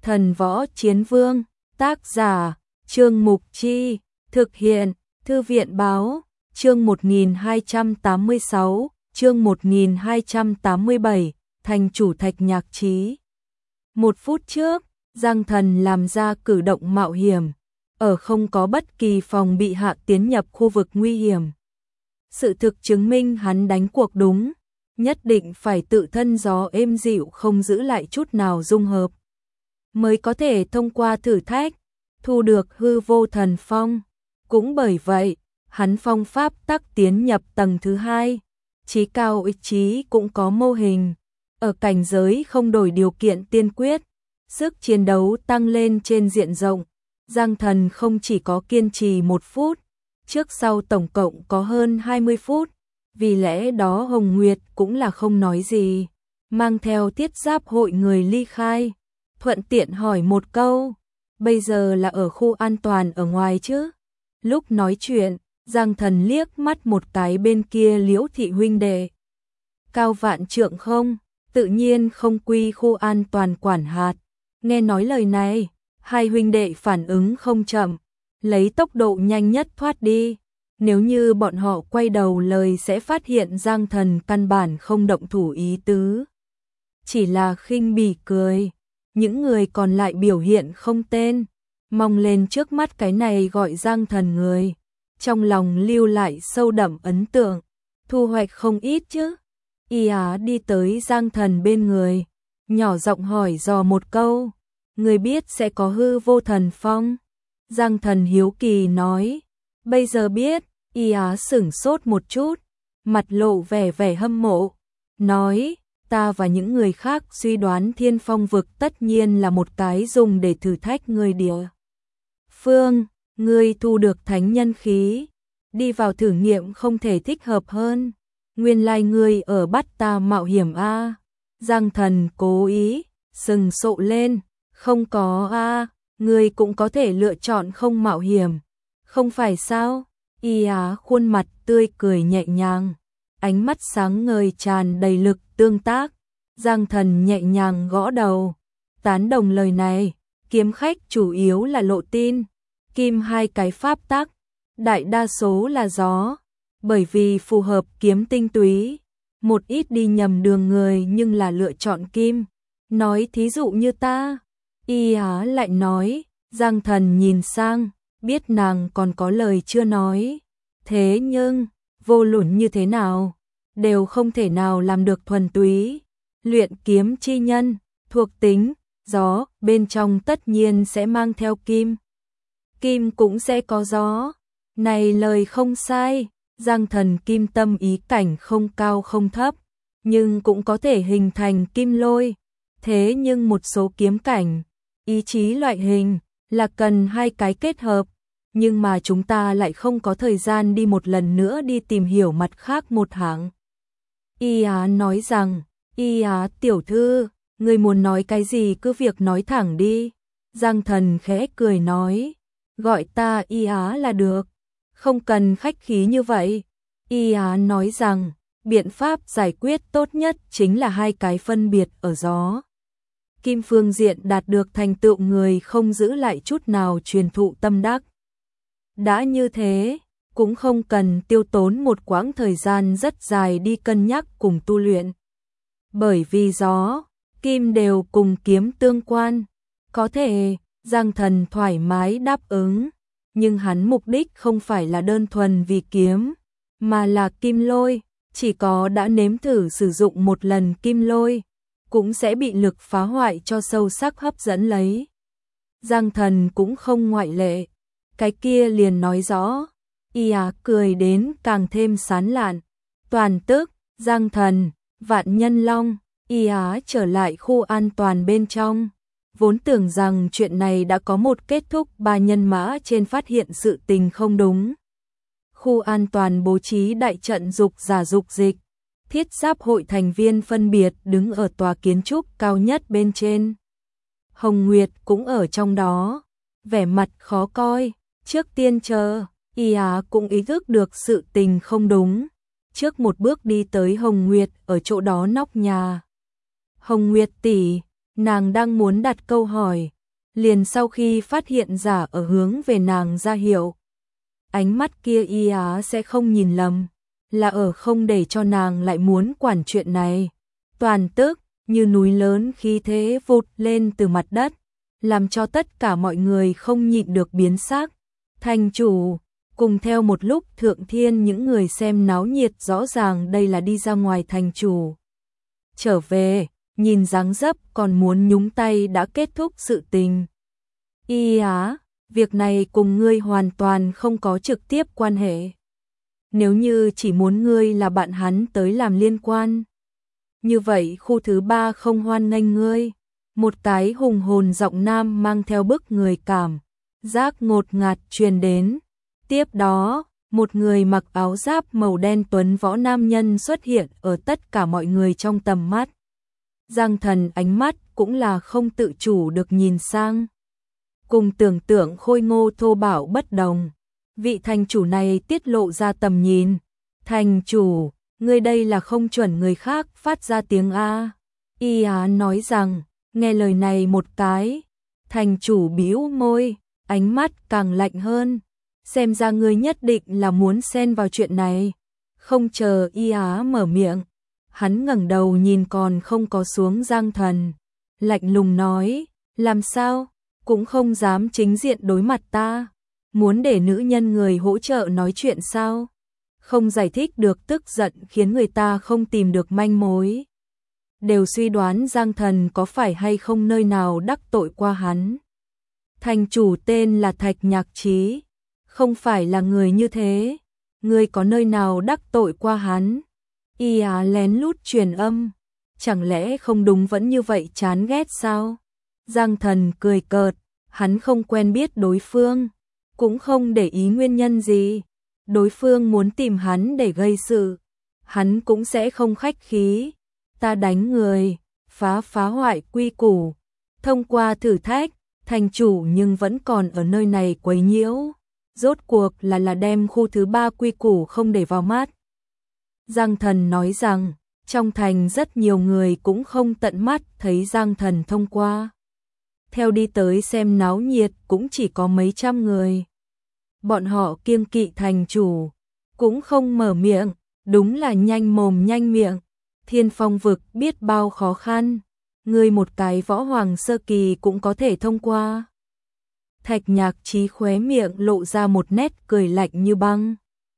Thần Võ Chiến Vương, tác giả, Trương Mục Chi, thực hiện, Thư viện Báo, chương 1286, chương 1287, thành chủ Thạch Nhạc Chí. 1 phút trước, Giang Thần làm ra cử động mạo hiểm, ở không có bất kỳ phòng bị hạ tiến nhập khu vực nguy hiểm. Sự thực chứng minh hắn đánh cuộc đúng, nhất định phải tự thân gió êm dịu không giữ lại chút nào dung hợp, mới có thể thông qua thử thách, thu được hư vô thần phong. Cũng bởi vậy, hắn phong pháp tắc tiến nhập tầng thứ 2, chí cao ý chí cũng có mô hình, ở cảnh giới không đổi điều kiện tiên quyết, sức chiến đấu tăng lên trên diện rộng. Giang Thần không chỉ có kiên trì 1 phút, trước sau tổng cộng có hơn 20 phút, vì lẽ đó Hồng Nguyệt cũng là không nói gì, mang theo thiết giáp hội người ly khai, thuận tiện hỏi một câu, bây giờ là ở khu an toàn ở ngoài chứ? Lúc nói chuyện, Giang Thần liếc mắt một cái bên kia Liễu thị huynh đệ. Cao vạn trượng không, tự nhiên không quy khu an toàn quản hạt. Nghe nói lời này, hai huynh đệ phản ứng không chậm, lấy tốc độ nhanh nhất thoát đi. Nếu như bọn họ quay đầu lời sẽ phát hiện Giang Thần căn bản không động thủ ý tứ, chỉ là khinh bỉ cười. Những người còn lại biểu hiện không tên, mong lên trước mắt cái này gọi Giang Thần người, trong lòng lưu lại sâu đậm ấn tượng, thu hoạch không ít chứ. Y Á đi tới Giang Thần bên người, nhỏ giọng hỏi dò một câu, người biết sẽ có hư vô thần phong? Giang Thần hiếu kỳ nói, bây giờ biết. Y Á sửng sốt một chút, mặt lộ vẻ hâm mộ, nói, ta và những người khác suy đoán Thiên Phong vực tất nhiên là một cái dùng để thử thách người địa phương, ngươi thu được thánh nhân khí, đi vào thử nghiệm không thể thích hợp hơn. Nguyên lai ngươi ở bắt ta mạo hiểm a? Giang Thần cố ý sừng sộ lên, không có a, ngươi cũng có thể lựa chọn không mạo hiểm, không phải sao? Y Á khuôn mặt tươi cười nhẹ nhàng, ánh mắt sáng ngời tràn đầy lực tương tác. Giang Thần nhẹ nhàng gõ đầu, tán đồng lời này, kiếm khách chủ yếu là lộ tin, kim hai cái pháp tắc, đại đa số là gió, bởi vì phù hợp kiếm tinh túy, một ít đi nhầm đường người nhưng là lựa chọn kim. Nói thí dụ như ta, Y Á lại nói. Giang Thần nhìn sang, biết nàng còn có lời chưa nói, thế nhưng vô luận như thế nào đều không thể nào làm được thuần túy. Luyện kiếm chi nhân, thuộc tính gió, bên trong tất nhiên sẽ mang theo kim, kim cũng sẽ có gió. Này lời không sai, Giang Thần kim tâm ý cảnh không cao không thấp, nhưng cũng có thể hình thành kim lôi. Thế nhưng một số kiếm cảnh, ý chí loại hình là cần hai cái kết hợp, nhưng mà chúng ta lại không có thời gian đi một lần nữa đi tìm hiểu mặt khác một hạng. Y Á nói rằng, Y Á tiểu thư, người muốn nói cái gì cứ việc nói thẳng đi. Giang Thần khẽ cười nói, gọi ta Y Á là được, không cần khách khí như vậy. Y Á nói rằng, biện pháp giải quyết tốt nhất chính là hai cái phân biệt ở gió kim phương diện đạt được thành tựu người không giữ lại chút nào truyền thụ tâm đắc. Đã như thế, cũng không cần tiêu tốn một quãng thời gian rất dài đi cân nhắc cùng tu luyện. Bởi vì gió, kim đều cùng kiếm tương quan, có thể, Giang Thần thoải mái đáp ứng, nhưng hắn mục đích không phải là đơn thuần vì kiếm, mà là kim lôi, chỉ có đã nếm thử sử dụng một lần kim lôi, cũng sẽ bị lực phá hoại cho sâu sắc hấp dẫn lấy. Giang Thần cũng không ngoại lệ, cái kia liền nói rõ. Y Á cười đến càng thêm sán lạn, toàn tức, Giang Thần, Vạn Nhân Long. Y Á trở lại khu an toàn bên trong, vốn tưởng rằng chuyện này đã có một kết thúc. 3 nhân mã trên phát hiện sự tình không đúng. Khu an toàn bố trí đại trận dục giả dục dịch, thiết giáp hội thành viên phân biệt đứng ở tòa kiến trúc cao nhất bên trên. Hồng Nguyệt cũng ở trong đó, vẻ mặt khó coi. Trước tiên chờ, Y Á cũng ý thức được sự tình không đúng, trước một bước đi tới Hồng Nguyệt ở chỗ đó nóc nhà. Hồng Nguyệt tỷ, Nàng đang muốn đặt câu hỏi, liền sau khi phát hiện giả ở hướng về nàng ra hiệu. Ánh mắt kia y á sẽ không nhìn lầm, là ở không để cho nàng lại muốn quản chuyện này. Toàn tức, như núi lớn khí thế vụt lên từ mặt đất, làm cho tất cả mọi người không nhịn được biến sắc. Thành chủ, cùng theo một lúc thượng thiên những người xem náo nhiệt rõ ràng đây là đi ra ngoài thành chủ. Trở về, nhìn dáng dấp còn muốn nhúng tay đã kết thúc sự tình. Y á, việc này cùng ngươi hoàn toàn không có trực tiếp quan hệ. Nếu như chỉ muốn ngươi là bạn hắn tới làm liên quan, như vậy khu thứ 3 không hoan nghênh ngươi. Một cái hùng hồn giọng nam mang theo bức người cảm giác ngột ngạt truyền đến. Tiếp đó, một người mặc áo giáp màu đen tuấn võ nam nhân xuất hiện ở tất cả mọi người trong tầm mắt. Giang Thần ánh mắt cũng là không tự chủ được nhìn sang. Cùng tưởng tượng khôi ngô thô bạo bất đồng, vị thành chủ này tiết lộ ra tầm nhìn. Thành chủ, ngươi đây là không chuẩn người khác phát ra tiếng A. Y á nói rằng, nghe lời này một cái, thành chủ bĩu môi, ánh mắt càng lạnh hơn. Xem ra ngươi nhất định là muốn xen vào chuyện này. Không chờ Y á mở miệng, hắn ngẩng đầu nhìn còn không có xuống Giang Thần, lạnh lùng nói, làm sao, cũng không dám chính diện đối mặt ta, muốn để nữ nhân người hỗ trợ nói chuyện sao? Không giải thích được tức giận khiến người ta không tìm được manh mối. Đều suy đoán Giang Thần có phải hay không nơi nào đắc tội qua hắn. Thành chủ tên là Thạch Nhạc Chí, không phải là người như thế, người có nơi nào đắc tội qua hắn? Y á lén lút truyền âm, chẳng lẽ không đúng vẫn như vậy chán ghét sao? Giang Thần cười cợt, hắn không quen biết đối phương, cũng không để ý nguyên nhân gì. Đối phương muốn tìm hắn để gây sự, hắn cũng sẽ không khách khí. Ta đánh người, phá hoại quy củ, thông qua thử thách, thành chủ nhưng vẫn còn ở nơi này quấy nhiễu. Rốt cuộc là đem khu thứ 3 quy củ không để vào mắt. Giang Thần nói rằng, trong thành rất nhiều người cũng không tận mắt thấy Giang Thần thông qua. Theo đi tới xem náo nhiệt cũng chỉ có mấy trăm người. Bọn họ kiêng kỵ thành chủ, cũng không mở miệng, đúng là nhanh mồm nhanh miệng. Thiên Phong vực biết bao khó khăn, người một cái võ hoàng sơ kỳ cũng có thể thông qua. Thạch Nhạc Chí khóe miệng lộ ra một nét cười lạnh như băng.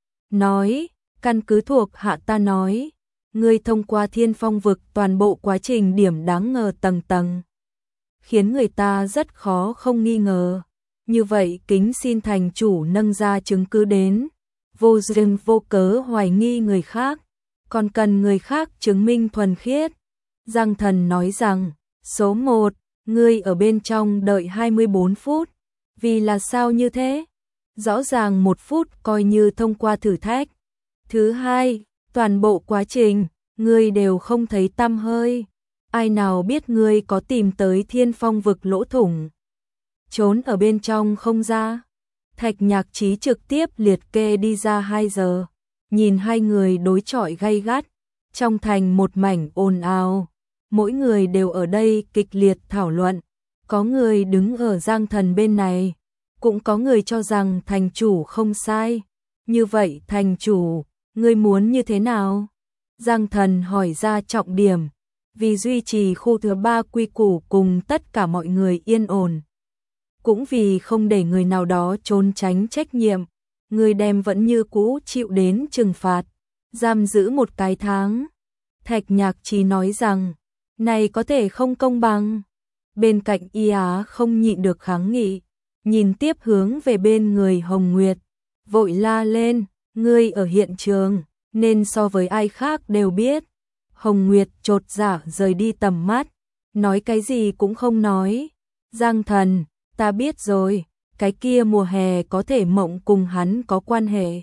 Nói, căn cứ thuộc hạ ta nói, ngươi thông qua Thiên Phong vực toàn bộ quá trình điểm đáng ngờ tầng tầng, khiến người ta rất khó không nghi ngờ. Như vậy kính xin thành chủ nâng ra chứng cứ đến, vô duyên vô cớ hoài nghi người khác, còn cần người khác chứng minh thuần khiết. Giang Thần nói rằng, số 1, ngươi ở bên trong đợi 24 phút, vì là sao như thế? Rõ ràng 1 phút coi như thông qua thử thách. Thứ hai, toàn bộ quá trình, ngươi đều không thấy tăm hơi, ai nào biết ngươi có tìm tới Thiên Phong vực lỗ thủng, trốn ở bên trong không ra. Thạch Nhạc Chí trực tiếp liệt kê đi ra 2 giờ, nhìn hai người đối chọi gay gắt, trong thành một mảnh ồn ào, mỗi người đều ở đây kịch liệt thảo luận, có người đứng ở Giang Thần bên này, cũng có người cho rằng thành chủ không sai. Như vậy thành chủ, ngươi muốn như thế nào? Giang Thần hỏi ra trọng điểm, vì duy trì khu thứ 3 quy củ cùng tất cả mọi người yên ổn, cũng vì không để người nào đó trốn tránh trách nhiệm, người đem vẫn như cũ chịu đến trừng phạt, giam giữ 1 cái tháng. Thạch Nhạc Chí nói rằng, này có thể không công bằng. Bên cạnh Y Á không nhịn được kháng nghị, nhìn tiếp hướng về bên người Hồng Nguyệt, vội la lên, ngươi ở hiện trường, nên so với ai khác đều biết. Hồng Nguyệt chột dạ rời đi tầm mắt, nói cái gì cũng không nói. Giang Thần, ta biết rồi, cái kia mùa hè có thể mộng cùng hắn có quan hệ.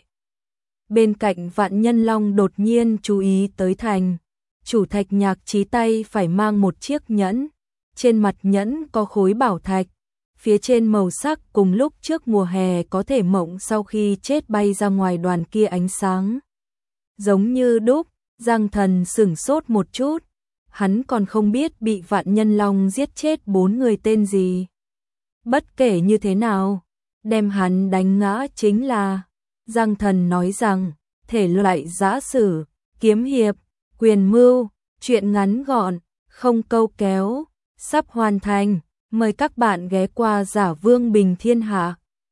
Bên cạnh Vạn Nhân Long đột nhiên chú ý tới thành chủ. Thạch Nhạc Chí tay phải mang một chiếc nhẫn, trên mặt nhẫn có khối bảo thạch, phía trên màu sắc cùng lúc trước mùa hè có thể mộng sau khi chết bay ra ngoài đoàn kia ánh sáng giống như đúc. Giang Thần sửng sốt một chút, hắn còn không biết bị Vạn Nhân Long giết chết 4 người tên gì. Bất kể như thế nào, đem hắn đánh ngã chính là. Giang Thần nói rằng, thể loại giã sử, kiếm hiệp, quyền mưu, truyện ngắn gọn, không câu kéo, sắp hoàn thành, mời các bạn ghé qua Giả Vương Bình Thiên Hạ.